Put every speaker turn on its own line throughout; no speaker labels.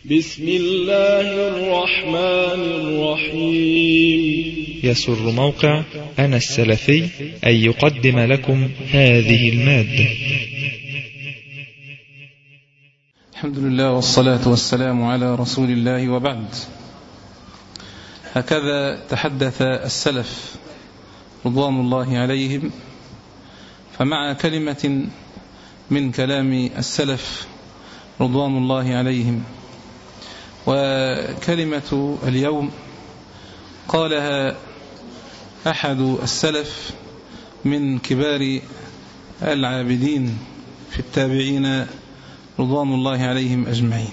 بسم الله الرحمن الرحيم.
يسر موقع أنا السلفي أن يقدم لكم هذه المادة.
الحمد لله والصلاة والسلام على رسول الله، وبعد. هكذا تحدث السلف رضوان الله عليهم، فمع كلمة من كلام السلف رضوان الله عليهم وكلمة اليوم قالها أحد السلف من كبار العابدين في التابعين رضوان الله عليهم أجمعين.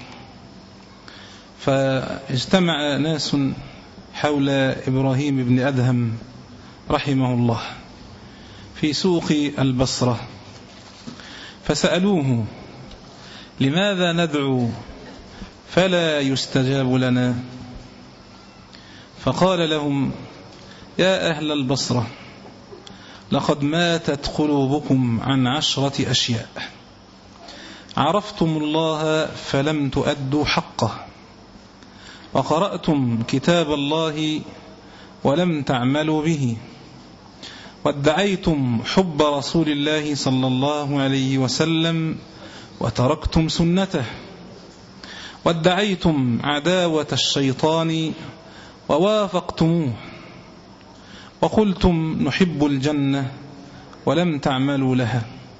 فاجتمع ناس حول إبراهيم بن أدهم رحمه الله في سوق البصرة، فسألوه: لماذا ندعو فلا يستجاب لنا؟ فقال لهم: يا أهل البصرة، لقد ماتت قلوبكم عن 10 أشياء: عرفتم الله فلم تؤدوا حقه، وقرأتم كتاب الله ولم تعملوا به، وادعيتم حب رسول الله صلى الله عليه وسلم وتركتم سنته، وادعيتم عداوة الشيطان ووافقتموه، وقلتم نحب الجنة ولم تعملوا لها،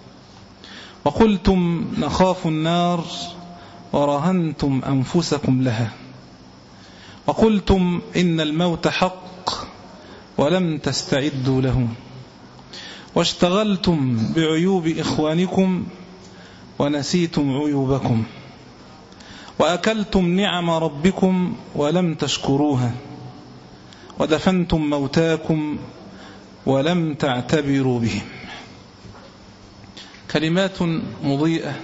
وقلتم نخاف النار ورهنتم أنفسكم لها، وقلتم إن الموت حق ولم تستعدوا له، واشتغلتم بعيوب إخوانكم ونسيتم عيوبكم، وأكلتم نعم ربكم ولم تشكروها، ودفنتم موتاكم ولم تعتبروا بهم. كلمات مضيئة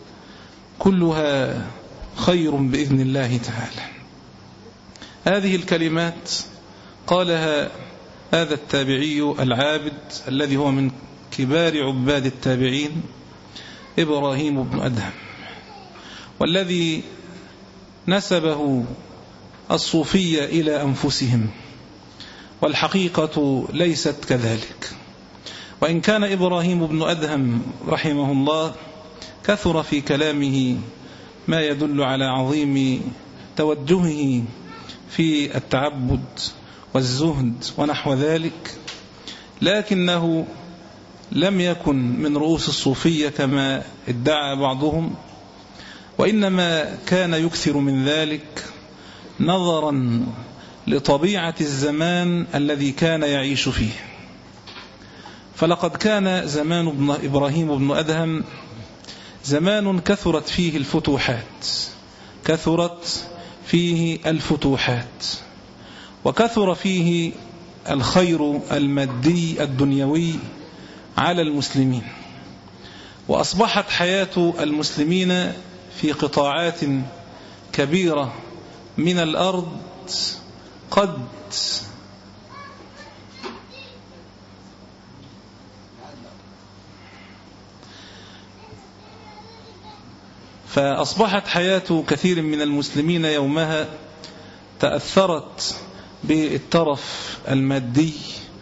كلها خير بإذن الله تعالى. هذه الكلمات قالها هذا التابعي العابد الذي هو من كبار عباد التابعين، إبراهيم بن أدهم، والذي نسبه الصوفية إلى أنفسهم، والحقيقة ليست كذلك. وإن كان إبراهيم بن أدهم رحمه الله كثر في كلامه ما يدل على عظيم توجهه في التعبد والزهد ونحو ذلك، لكنه لم يكن من رؤوس الصوفية كما ادعى بعضهم، وإنما كان يكثر من ذلك نظرا لطبيعة الزمان الذي كان يعيش فيه. فلقد كان زمان إبراهيم بن أدهم زمان كثرت فيه الفتوحات، وكثر فيه الخير المادي الدنيوي على المسلمين، وأصبحت حياة المسلمين في قطاعات كبيرة من الأرض فأصبحت حياة كثير من المسلمين يومها تأثرت بالترف المادي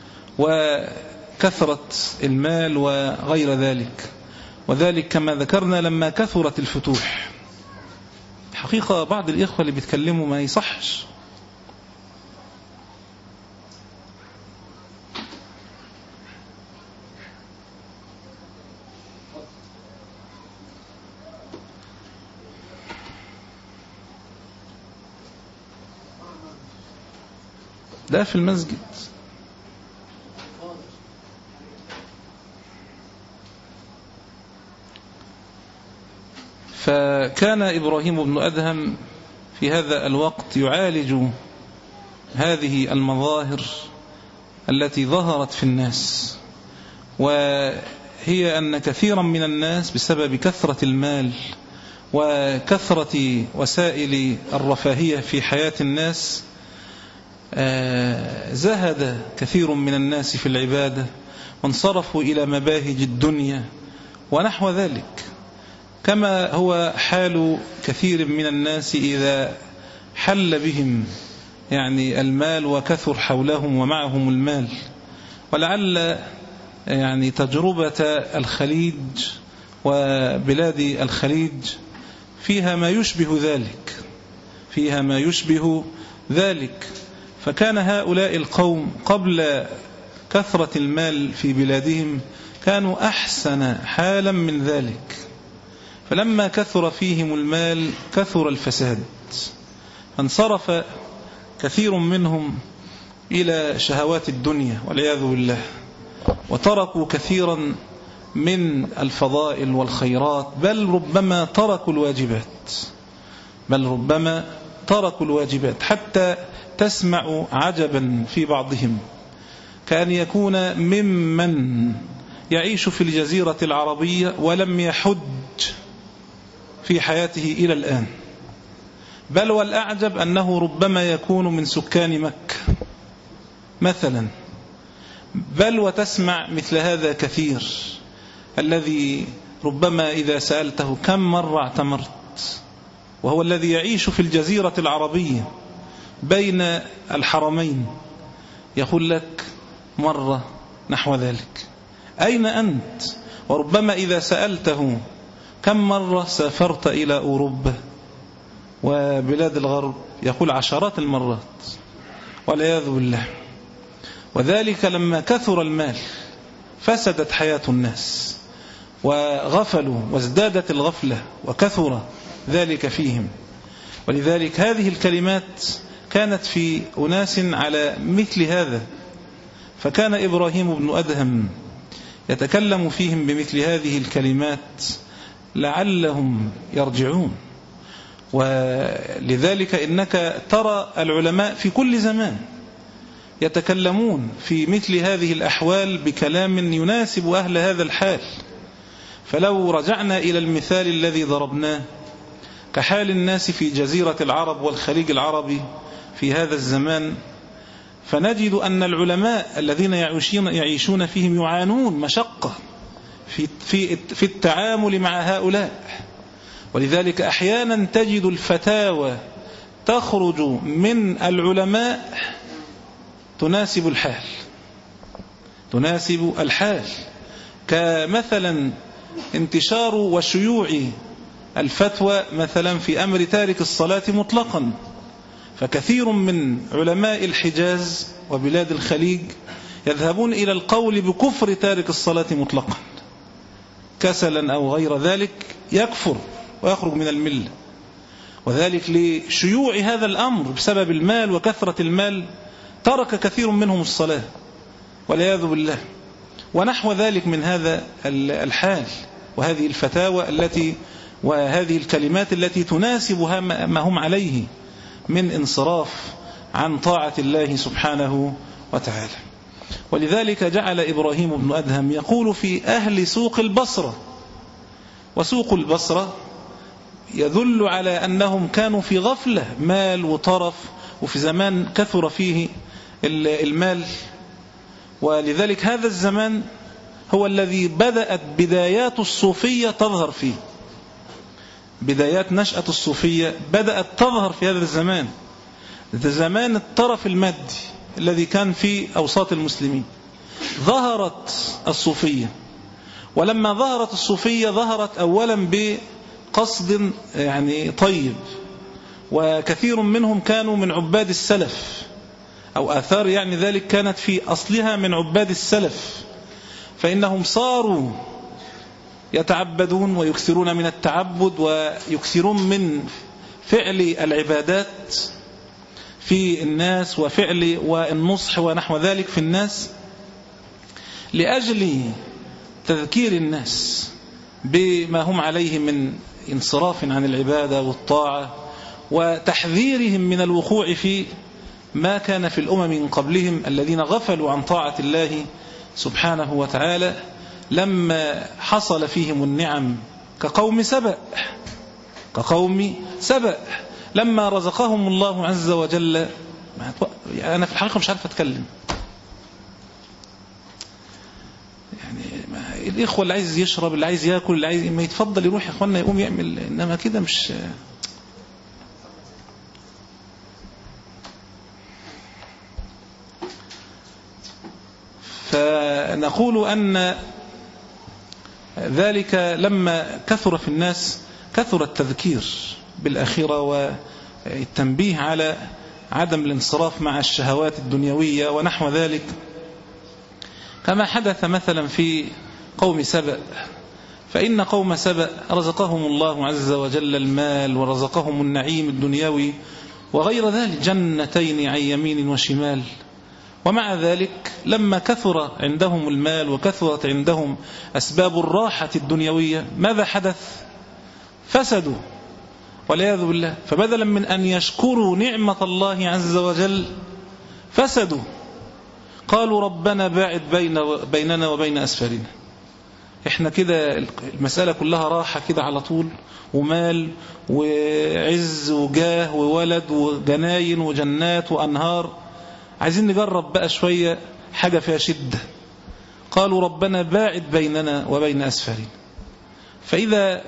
وكثرة المال وغير ذلك، وذلك كما ذكرنا لما كثرت الفتوح. حقيقة بعض الإخوة اللي بيتكلموا ما يصحش. ده في المسجد. فكان إبراهيم بن أدهم في هذا الوقت يعالج هذه المظاهر التي ظهرت في الناس، وهي أن كثيرا من الناس بسبب كثرة المال وكثرة وسائل الرفاهية في حياة الناس زهد كثير من الناس في العبادة وانصرفوا إلى مباهج الدنيا ونحو ذلك، كما هو حال كثير من الناس إذا حل بهم يعني المال وكثر حولهم ومعهم المال. ولعل يعني تجربة الخليج وبلاد الخليج فيها ما يشبه ذلك. فكان هؤلاء القوم قبل كثرة المال في بلادهم كانوا أحسن حالا من ذلك، فلما كثر فيهم المال كثر الفساد، فانصرف كثير منهم إلى شهوات الدنيا والعياذ بالله، وتركوا كثيرا من الفضائل والخيرات، بل ربما تركوا الواجبات حتى تسمع عجبا في بعضهم كأن يكون ممن يعيش في الجزيرة العربية ولم يحج في حياته إلى الآن، بل والأعجب أنه ربما يكون من سكان مكة مثلا، بل وتسمع مثل هذا كثير، الذي ربما إذا سألته كم مرة اعتمرت وهو الذي يعيش في الجزيرة العربية بين الحرمين يقول لك مرة نحو ذلك. أين أنت؟ وربما إذا سألته كم مرة سافرت إلى أوروبا وبلاد الغرب يقول عشرات المرات والعياذ بالله. وذلك لما كثر المال فسدت حياة الناس وغفلوا وازدادت الغفلة وكثر ذلك فيهم. ولذلك هذه الكلمات كانت في أناس على مثل هذا، فكان إبراهيم بن أدهم يتكلم فيهم بمثل هذه الكلمات لعلهم يرجعون. ولذلك إنك ترى العلماء في كل زمان يتكلمون في مثل هذه الأحوال بكلام يناسب أهل هذا الحال. فلو رجعنا إلى المثال الذي ضربناه كحال الناس في جزيرة العرب والخليج العربي في هذا الزمان، فنجد أن العلماء الذين يعيشون فيهم يعانون مشقة في التعامل مع هؤلاء. ولذلك أحيانا تجد الفتاوى تخرج من العلماء تناسب الحال، كمثلا انتشار وشيوع الفتوى مثلا في أمر تارك الصلاة مطلقا، فكثير من علماء الحجاز وبلاد الخليج يذهبون إلى القول بكفر تارك الصلاة مطلقا كسلا أو غير ذلك، يكفر ويخرج من الملة. وذلك لشيوع هذا الأمر بسبب المال وكثرة المال، ترك كثير منهم الصلاة والعياذ بالله. ونحو ذلك من هذا الحال وهذه الفتاوى التي وهذه الكلمات التي تناسبها ما هم عليه من انصراف عن طاعة الله سبحانه وتعالى. ولذلك جعل إبراهيم بن أدهم يقول في أهل سوق البصرة، وسوق البصرة يدل على أنهم كانوا في غفلة، مال وطرف، وفي زمان كثر فيه المال. ولذلك هذا الزمان هو الذي بدأت بدايات الصوفية تظهر فيه، بدايات نشأة الصوفية بدأت تظهر في هذا الزمان، زمان الطرف المادي الذي كان في أوساط المسلمين. ظهرت الصوفية، ولما ظهرت الصوفية ظهرت أولا بقصد يعني طيب، وكثير منهم كانوا من عباد السلف، أو آثار يعني ذلك كانت في أصلها من عباد السلف، فإنهم صاروا يتعبدون ويكثرون من التعبد ويكثرون من فعل العبادات في الناس وفعل والنصح ونحو ذلك في الناس، لأجل تذكير الناس بما هم عليه من انصراف عن العبادة والطاعة، وتحذيرهم من الوقوع في ما كان في الأمم من قبلهم الذين غفلوا عن طاعة الله سبحانه وتعالى لما حصل فيهم النعم، كقوم سبأ لما رزقهم الله عز وجل. أنا في الحقيقة مش عارف أتكلم، يعني الإخوة اللي عايز يشرب، اللي عايز يأكل، اللي عايز ما يتفضل يروح يا أخوانا يقوم يعمل، إنما كده مش ونقول أن ذلك لما كثر في الناس كثر التذكير بالآخرة والتنبيه على عدم الانصراف مع الشهوات الدنيوية ونحو ذلك، كما حدث مثلا في قوم سبأ. فإن قوم سبأ رزقهم الله عز وجل المال ورزقهم النعيم الدنيوي وغير ذلك، جنتين عن يمين وشمال، ومع ذلك لما كثر عندهم المال وكثرت عندهم أسباب الراحة الدنيوية ماذا حدث؟ فسدوا والعياذ بالله. فبدلا من أن يشكروا نعمة الله عز وجل فسدوا، قالوا ربنا باعد بيننا وبين أسفلنا. احنا كده المسألة كلها راحة كده على طول، ومال وعز وجاه وولد وجناين وجنات وأنهار، عايزين نجرب بقى شوية حاجة فيها شدة. قالوا ربنا باعد بيننا وبين أسفلنا. فإذا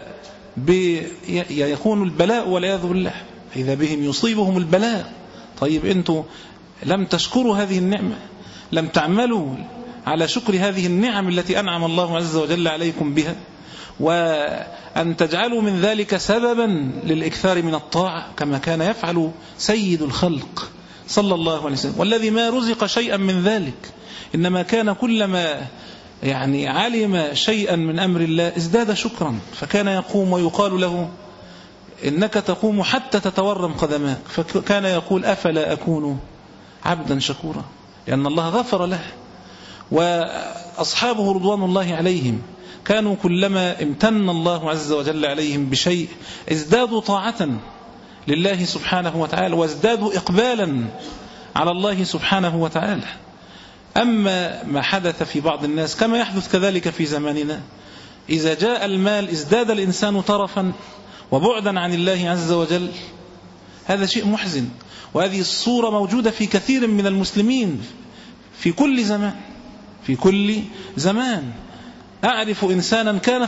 يكون البلاء والعياذ بالله، إذا بهم يصيبهم البلاء. طيب أنتم لم تشكروا هذه النعمة، لم تعملوا على شكر هذه النعم التي أنعم الله عز وجل عليكم بها، وأن تجعلوا من ذلك سببا للإكثار من الطاعة كما كان يفعل سيد الخلق صلى الله عليه وسلم، والذي ما رزق شيئا من ذلك، إنما كان كلما علم شيئا من أمر الله ازداد شكرا، فكان يقوم ويقال له إنك تقوم حتى تتورم قدماك، فكان يقول أفلا أكون عبدا شكورا، لأن الله غفر له. وأصحابه رضوان الله عليهم كانوا كلما امتن الله عز وجل عليهم بشيء ازدادوا طاعة لله سبحانه وتعالى، وازدادوا إقبالا على الله سبحانه وتعالى. أما ما حدث في بعض الناس كما يحدث كذلك في زماننا، إذا جاء المال ازداد الإنسان طرفا وبعدا عن الله عز وجل، هذا شيء محزن. وهذه الصورة موجودة في كثير من المسلمين في كل زمان، في كل زمان. أعرف إنسانا كان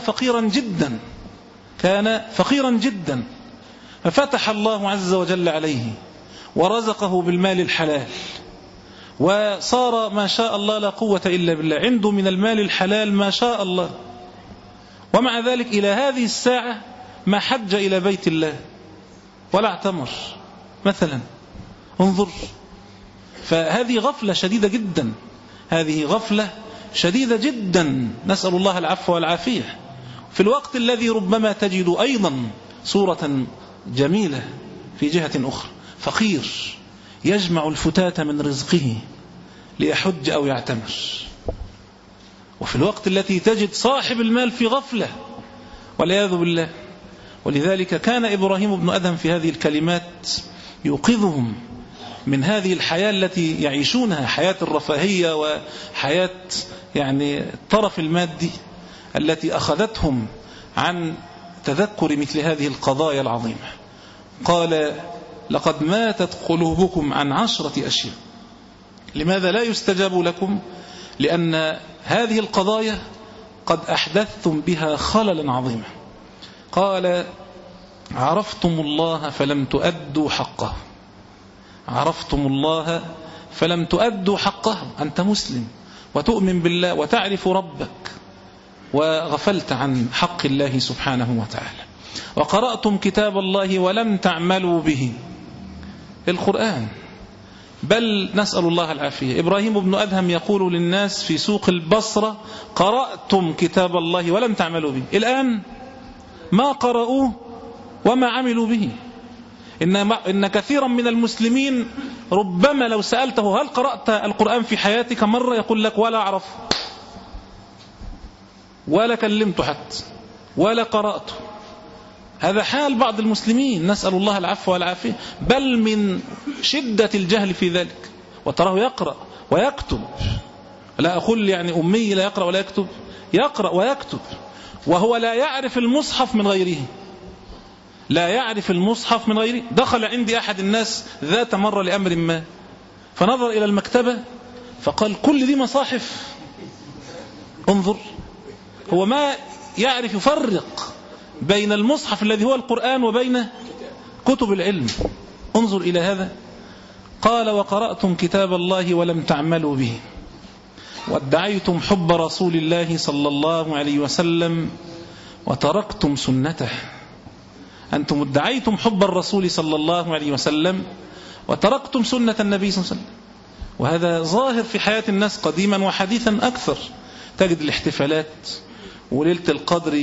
فقيرا جدا ففتح الله عز وجل عليه ورزقه بالمال الحلال، وصار ما شاء الله لا قوة إلا بالله، عنده من المال الحلال ما شاء الله، ومع ذلك إلى هذه الساعة ما حج إلى بيت الله ولا اعتمر مثلا. انظر، فهذه غفلة شديدة جدا، هذه غفلة شديدة جدا، نسأل الله العفو والعافية. في الوقت الذي ربما تجد أيضا صورة جميلة في جهة أخرى، فقير يجمع الفتاة من رزقه ليحج أو يعتمر، وفي الوقت التي تجد صاحب المال في غفلة والعياذ بالله. ولذلك كان إبراهيم بن أدهم في هذه الكلمات يوقظهم من هذه الحياة التي يعيشونها، حياة الرفاهية وحياة الطرف المادي التي أخذتهم عن تذكر مثل هذه القضايا العظيمة. قال لقد ماتت قلوبكم عن 10 أشياء. لماذا لا يستجاب لكم؟ لأن هذه القضايا قد أحدثتم بها خللا عظيما. قال عرفتم الله فلم تؤدوا حقه، عرفتم الله فلم تؤدوا حقه. أنت مسلم وتؤمن بالله وتعرف ربك وغفلت عن حق الله سبحانه وتعالى. وقرأتم كتاب الله ولم تعملوا به، القرآن. بل نسأل الله العافية، إبراهيم بن أدهم يقول للناس في سوق البصرة قرأتم كتاب الله ولم تعملوا به. الآن ما قرأوه وما عملوا به. إن كثيرا من المسلمين ربما لو سألته هل قرأت القرآن في حياتك مرة يقول لك ولا أعرف ولا كلمته حتى ولا قرأته. هذا حال بعض المسلمين، نسأل الله العفو والعافية، بل من شدة الجهل في ذلك. وتراه يقرأ ويكتب، لا أقول أمي لا يقرأ ولا يكتب، يقرأ ويكتب، وهو لا يعرف المصحف من غيره، لا يعرف المصحف من غيره. دخل عندي أحد الناس ذات مرة لأمر ما، فنظر إلى المكتبة فقال كل دي مصاحف. انظر، هو ما يعرف يفرق بين المصحف الذي هو القرآن وبين كتب العلم. انظر إلى هذا. قال وقرأتم كتاب الله ولم تعملوا به. وادعيتم حب رسول الله صلى الله عليه وسلم وتركتم سنته. أنتم ادعيتم حب الرسول صلى الله عليه وسلم وتركتم سنة النبي صلى الله عليه وسلم. وهذا ظاهر في حياة الناس قديما وحديثا أكثر. تجد الاحتفالات وليلة القدر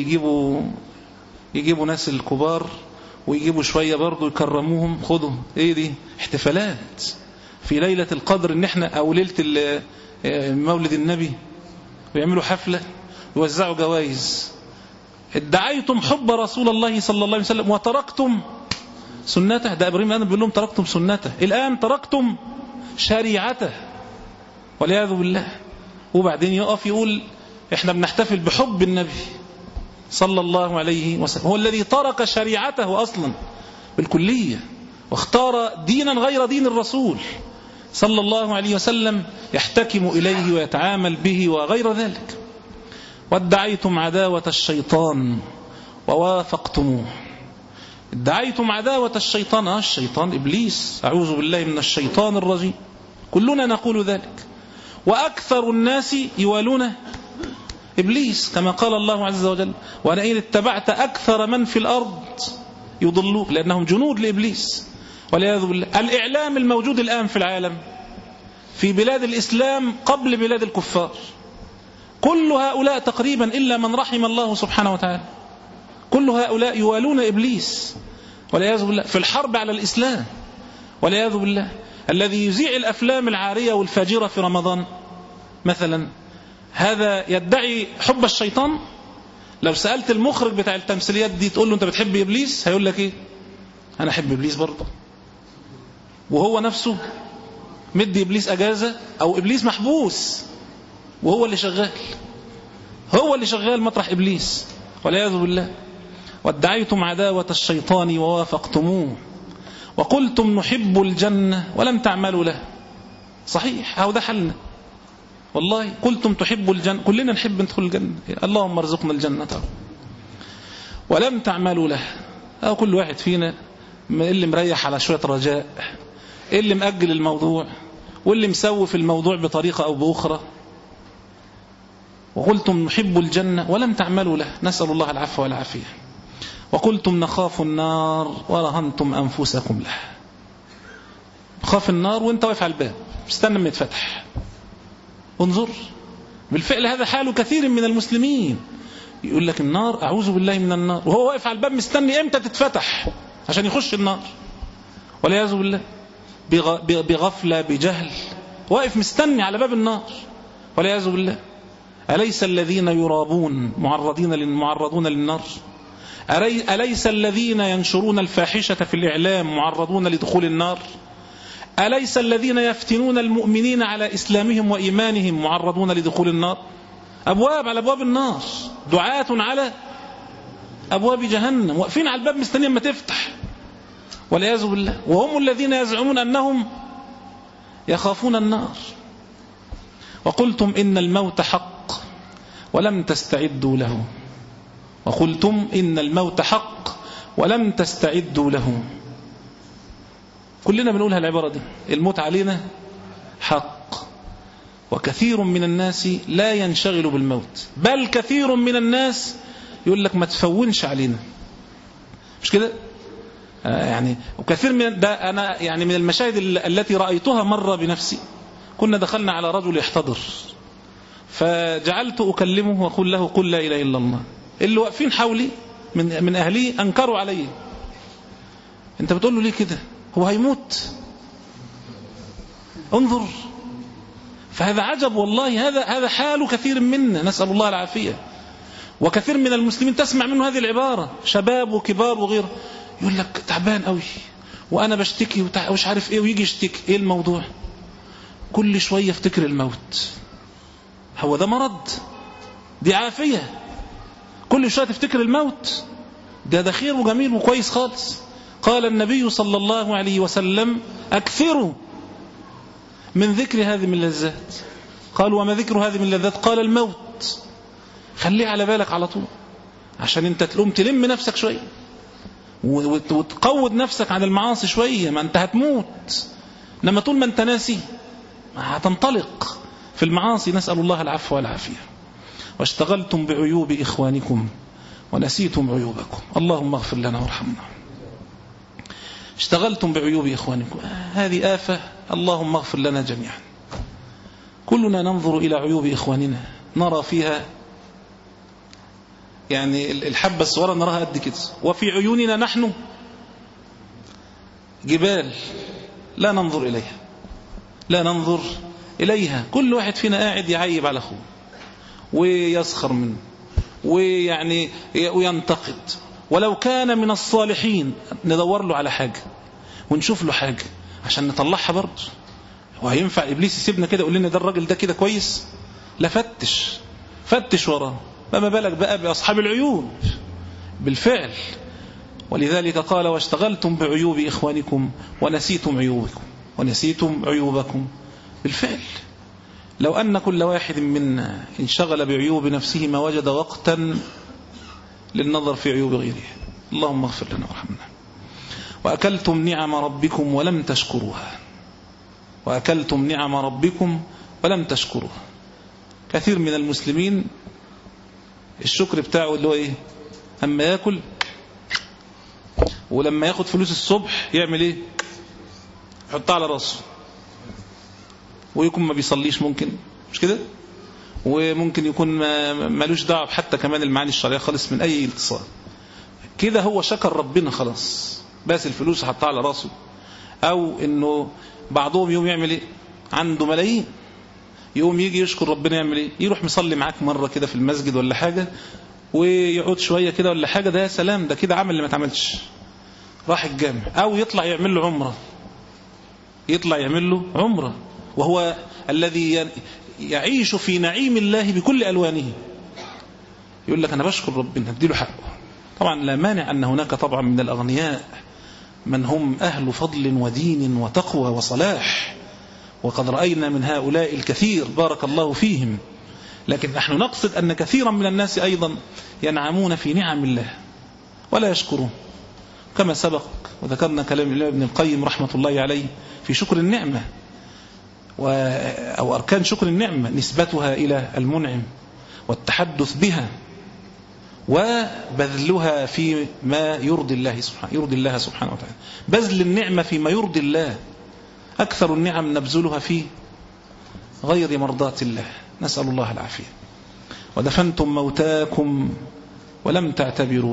يجيبوا ناس الكبار ويجيبوا شوية برضو يكرموهم، خذوا ايه دي احتفالات في ليلة القدر، ان احنا او ليلة مولد النبي، ويعملوا حفلة يوزعوا جوائز. ادعيتم حب رسول الله صلى الله عليه وسلم وتركتم سنته. ده ابراهيم انا بيقول لهم تركتم سنته، الان تركتم شريعته والعياذ بالله. وبعدين يقف يقول احنا بنحتفل بحب النبي صلى الله عليه وسلم، هو الذي ترك شريعته أصلا بالكلية واختار دينا غير دين الرسول صلى الله عليه وسلم يحتكم إليه ويتعامل به وغير ذلك. وادعيتم عداوة الشيطان ووافقتموه. ادعيتم عداوة الشيطان، الشيطان إبليس، أعوذ بالله من الشيطان الرجيم، كلنا نقول ذلك. وأكثر الناس يوالون إبليس كما قال الله عز وجل ولئن اتبعت أكثر من في الأرض يضلوك، لأنهم جنود لإبليس والعياذ بالله. الإعلام الموجود الآن في العالم في بلاد الإسلام قبل بلاد الكفار، كل هؤلاء تقريبا إلا من رحم الله سبحانه وتعالى، كل هؤلاء يوالون إبليس والعياذ بالله في الحرب على الإسلام والعياذ بالله. الذي يذيع الأفلام العارية والفاجرة في رمضان مثلا، هذا يدعي حب الشيطان. لو سألت المخرج بتاع التمثيليات دي تقول له انت بتحب إبليس، هيقول لك ايه؟ انا احب إبليس برضه. وهو نفسه مدي إبليس أجازة، او إبليس محبوس وهو اللي شغال، هو اللي شغال مطرح إبليس والعياذ بالله. وادعيتم عداوة الشيطان ووافقتموه وقلتم نحب الجنة ولم تعملوا له. صحيح، هذا حلنا والله. قلتم تحب الجنة، كلنا نحب ندخل الجنة، اللهم ارزقنا الجنة، ولم تعملوا له. أو كل واحد فينا اللي مريح على شوية رجاء، اللي مأجل الموضوع، واللي مسوي في الموضوع بطريقة أو بأخرى. وقلتم نحب الجنة ولم تعملوا له، نسأل الله العفو والعافية. وقلتم نخاف النار ورهنتم أنفسكم له. خاف النار وانت واقف على الباب استنى ما يتفتح. انظر، بالفعل هذا حال كثير من المسلمين. يقول لك النار، أعوذ بالله من النار، وهو واقف على الباب مستني امتى تتفتح عشان يخش النار والعياذ بالله. بغفلة بجهل واقف مستني على باب النار والعياذ بالله. أليس الذين يرابون معرضون للنار؟ أليس الذين ينشرون الفاحشة في الإعلام معرضون لدخول النار؟ أليس الذين يفتنون المؤمنين على إسلامهم وإيمانهم معرضون لدخول النار؟ أبواب على أبواب النار، دعاة على أبواب جهنم، واقفين على الباب مستنيين ما تفتح والعياذ بالله. وهم الذين يزعمون أنهم يخافون النار. وقلتم إن الموت حق ولم تستعدوا له. وقلتم إن الموت حق ولم تستعدوا له. كلنا بنقولها العبارة دي، الموت علينا حق. وكثير من الناس لا ينشغل بالموت، بل كثير من الناس يقول لك ما تفونش علينا، مش كده؟ يعني وكثير من ده أنا يعني من المشاهد التي رأيتها مرة بنفسي. كنا دخلنا على رجل يحتضر، فجعلت أكلمه وأقول له قل لا إله إلا الله. اللي واقفين حولي من أهلي أنكروا علي، أنت بتقول له ليه كده؟ هو هيموت. انظر، فهذا عجب والله. هذا حال كثير منا، نسأل الله العافية. وكثير من المسلمين تسمع منه هذه العبارة، شباب وكبار وغيره، يقول لك تعبان قوي وأنا بشتكي ومش عارف إيه، ويجي يشتكي. إيه الموضوع؟ كل شوية افتكر الموت. هو ده مرض؟ دي عافية؟ كل شوية تفتكر الموت؟ ده خير وجميل وكويس خالص. قال النبي صلى الله عليه وسلم أكثروا من ذكر هذه من اللذات. قالوا وما ذكر هذه من اللذات؟ قال الموت. خليه على بالك على طول، عشان انت تقوم تلم نفسك شوية وتقود نفسك عن المعاصي شوية، ما انت هتموت. انما طول ما انت ناسي هتنطلق في المعاصي، نسأل الله العفو والعافية. واشتغلتم بعيوب إخوانكم ونسيتم عيوبكم. اللهم اغفر لنا وارحمنا. اشتغلتم بعيوب إخوانكم، هذه آفة. اللهم اغفر لنا جميعا. كلنا ننظر إلى عيوب إخواننا، نرى فيها يعني الحبة الصغيرة نراها قد كده، وفي عيوننا نحن جبال لا ننظر إليها، لا ننظر إليها. كل واحد فينا قاعد يعيب على أخوه ويسخر منه ويعني وينتقد، ولو كان من الصالحين ندور له على حاجة ونشوف له حاجة عشان نطلعها برضه. وهينفع إبليس يسيبنا كده يقول لنا ده الراجل ده كده كويس؟ لا، فتش وراه. فما بالك بقى بأصحاب العيوب بالفعل. ولذلك قال واشتغلتم بعيوب إخوانكم ونسيتم عيوبكم بالفعل. لو أن كل واحد منا انشغل بعيوب نفسه ما وجد وقتا للنظر في عيوب غيره. اللهم اغفر لنا وارحمنا. وأكلتم نعم ربكم ولم تشكروها. كثير من المسلمين الشكر بتاعه اللي هو ايه؟ اما ياكل، ولما ياخد فلوس الصبح يعمل ايه؟ يحطها على راسه، ويكون ما بيصليش، ممكن مش كده، وممكن يكون مالوش دعوه حتى كمان المعاني الشرعيه خالص من اي اتصال كده. هو شكر ربنا خلاص، بس الفلوس حطها على راسه. او انه بعضهم يوم يعمل ايه؟ عنده ملايين، يوم يجي يشكر ربنا يعمل ايه؟ يروح مصلي معاك مرة كده في المسجد ولا حاجة، ويقعد شوية كده ولا حاجة. ده يا سلام، ده كده عمل اللي ما تعملش، راح الجامع. او يطلع يعمل له عمرة، وهو الذي يعيش في نعيم الله بكل ألوانه. يقول لك أنا بشكر ربنا، اديله حقه. طبعا لا مانع أن هناك طبعا من الأغنياء من هم أهل فضل ودين وتقوى وصلاح، وقد رأينا من هؤلاء الكثير بارك الله فيهم. لكن نحن نقصد أن كثيرا من الناس أيضا ينعمون في نعم الله ولا يشكرون، كما سبق وذكرنا كلام ابن القيم رحمة الله عليه في شكر النعمة أو أركان شكر النعمة: نسبتها إلى المنعم، والتحدث بها، وبذلها في ما يرضي الله سبحانه وتعالى. بذل النعمة فيما يرضي الله. أكثر النعم نبذلها في غير مرضات الله، نسأل الله العافية. ودفنتم موتاكم ولم تعتبروا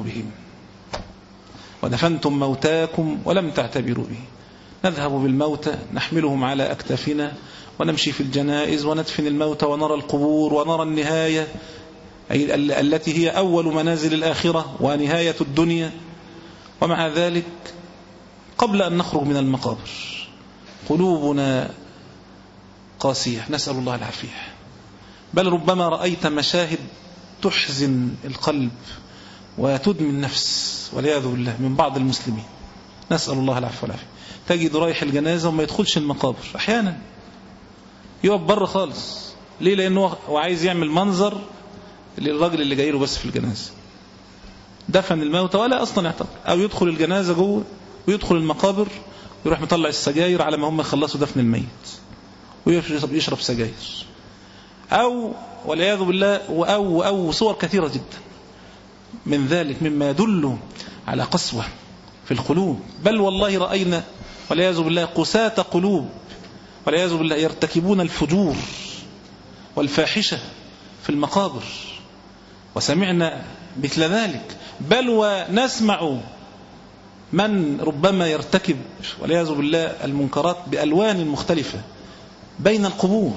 بهم. نذهب بالموتى نحملهم على أكتافنا ونمشي في الجنائز وندفن الموتى ونرى القبور ونرى النهاية التي هي أول منازل الآخرة ونهاية الدنيا. ومع ذلك قبل أن نخرج من المقابر قلوبنا قاسية، نسأل الله العافية. بل ربما رأيت مشاهد تحزن القلب وتدمي النفس والعياذ بالله من بعض المسلمين، نسأل الله العافية والعافية. تجد رايح الجنازة وما يدخلش المقابر، أحيانا يقف بره خالص. ليه؟ لأنه عايز يعمل منظر للراجل اللي جاي له بس في الجنازة، دفن الموتى ولا أصلا يعتقد. أو يدخل الجنازة جوه ويدخل المقابر ويروح مطلع السجاير على ما هم يخلصوا دفن الميت ويشرب سجاير، أو والعياذ بالله أو صور كثيرة جدا من ذلك مما يدل على قسوة في القلوب. بل والله رأينا والعياذ بالله قساة قلوب والعياذ بالله يرتكبون الفجور والفاحشة في المقابر، وسمعنا مثل ذلك. بل ونسمع من ربما يرتكب والعياذ بالله المنكرات بألوان مختلفة بين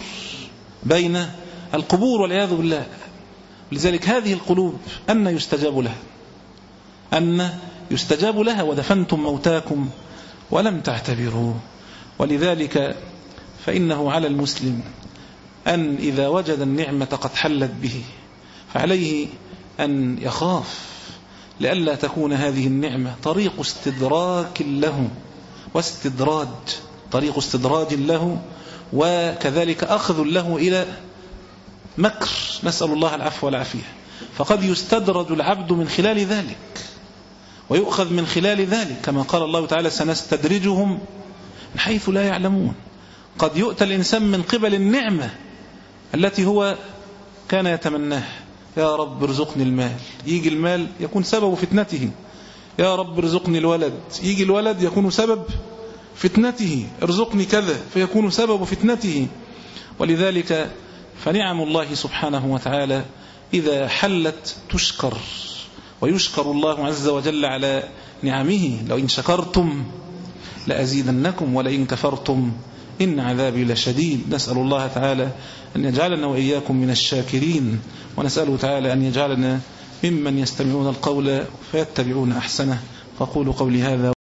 القبور والعياذ بالله. لذلك هذه القلوب أن يستجاب لها ودفنتم موتاكم ولم تعتبروا. ولذلك فإنه على المسلم أن إذا وجد النعمة قد حلت به فعليه أن يخاف لئلا تكون هذه النعمة طريق استدراك له وكذلك أخذ له إلى مكر، نسأل الله العفو والعافية. فقد يستدرج العبد من خلال ذلك ويؤخذ من خلال ذلك، كما قال الله تعالى: سنستدرجهم من حيث لا يعلمون. قد يؤتى الإنسان من قبل النعمة التي هو كان يتمناه. يا رب ارزقني المال، يجي المال يكون سبب فتنته. يا رب ارزقني الولد، يجي الولد يكون سبب فتنته. ارزقني كذا فيكون سبب فتنته. ولذلك فنعم الله سبحانه وتعالى إذا حلت تشكر، ويشكر الله عز وجل على نعمه. لو إن شكرتم لأزيدنكم ولئن كفرتم إن عذابي لشديد. نسأل الله تعالى أن يجعلنا وإياكم من الشاكرين، ونسأله تعالى أن يجعلنا ممن يستمعون القول فيتبعون أحسنه. فقولوا قولي هذا.